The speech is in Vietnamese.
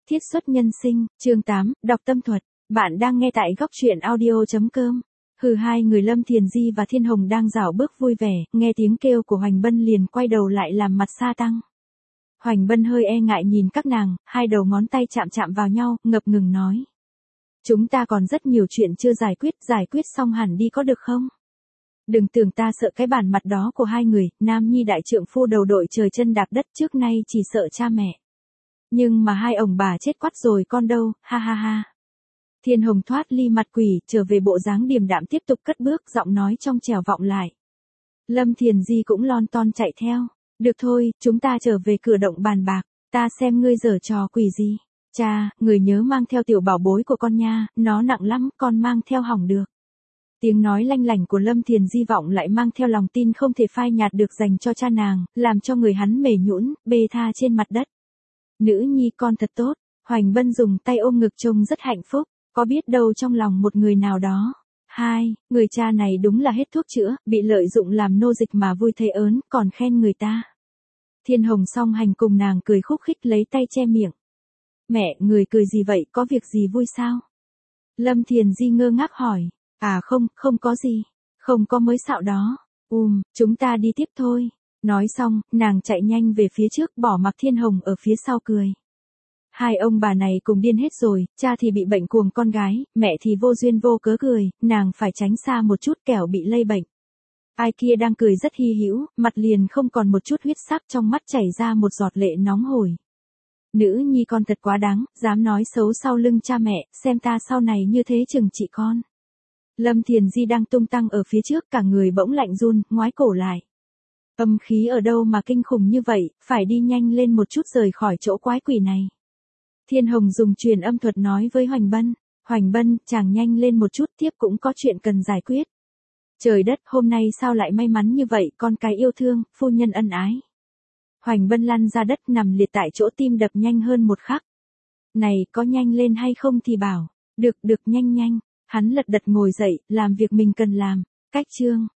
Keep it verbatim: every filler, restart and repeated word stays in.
Thiết xuất nhân sinh, chương tám, đọc tâm thuật. Bạn đang nghe tại góc truyện audio chấm com. Hừ, hai người Lâm Thiền Di và Thiên Hồng đang rảo bước vui vẻ, nghe tiếng kêu của Hoành Bân liền quay đầu lại làm mặt sa tăng. Hoành Bân hơi e ngại nhìn các nàng, hai đầu ngón tay chạm chạm vào nhau, ngập ngừng nói. Chúng ta còn rất nhiều chuyện chưa giải quyết, giải quyết xong hẳn đi có được không? Đừng tưởng ta sợ cái bản mặt đó của hai người, nam nhi đại trượng phu đầu đội trời chân đạp đất, trước nay chỉ sợ cha mẹ. Nhưng mà hai ông bà chết quắt rồi con đâu, ha ha ha. Thiên Hồng thoát ly mặt quỷ, trở về bộ dáng điềm đạm tiếp tục cất bước, giọng nói trong trẻo vọng lại. Lâm Thiền Di cũng lon ton chạy theo. Được thôi, chúng ta trở về cửa động bàn bạc, ta xem ngươi giở trò quỷ gì. Cha, người nhớ mang theo tiểu bảo bối của con nha, nó nặng lắm, con mang theo hỏng được. Tiếng nói lanh lảnh của Lâm Thiền Di vọng lại mang theo lòng tin không thể phai nhạt được dành cho cha nàng, làm cho người hắn mềm nhũn, bê tha trên mặt đất. Nữ nhi con thật tốt, Hoành Bân dùng tay ôm ngực trông rất hạnh phúc, có biết đâu trong lòng một người nào đó. Hai, người cha này đúng là hết thuốc chữa, bị lợi dụng làm nô dịch mà vui thấy ớn, còn khen người ta. Thiên Hồng song hành cùng nàng cười khúc khích lấy tay che miệng. Mẹ, người cười gì vậy, có việc gì vui sao? Lâm Thiền Di ngơ ngác hỏi. À không, không có gì, không có mới xạo đó. Ùm, chúng ta đi tiếp thôi. Nói xong, nàng chạy nhanh về phía trước, bỏ mặc Thiên Hồng ở phía sau cười. Hai ông bà này cùng điên hết rồi, cha thì bị bệnh cuồng con gái, mẹ thì vô duyên vô cớ cười, nàng phải tránh xa một chút kẻo bị lây bệnh. Ai kia đang cười rất hy hữu, mặt liền không còn một chút huyết sắc, trong mắt chảy ra một giọt lệ nóng hổi. Nữ nhi con thật quá đáng, dám nói xấu sau lưng cha mẹ, xem ta sau này như thế chừng trị con. Lâm Thiền Di đang tung tăng ở phía trước, cả người bỗng lạnh run, ngoái cổ lại. Âm khí ở đâu mà kinh khủng như vậy, phải đi nhanh lên một chút rời khỏi chỗ quái quỷ này. Thiên Hồng dùng truyền âm thuật nói với Hoành Bân. Hoành Bân, chàng nhanh lên một chút, tiếp cũng có chuyện cần giải quyết. Trời đất, hôm nay sao lại may mắn như vậy, con cái yêu thương, phu nhân ân ái. Hoành Bân lăn ra đất nằm liệt tại chỗ, tim đập nhanh hơn một khắc. Này, có nhanh lên hay không thì bảo. Được, được, nhanh nhanh. Hắn lật đật ngồi dậy, làm việc mình cần làm. Cách chương.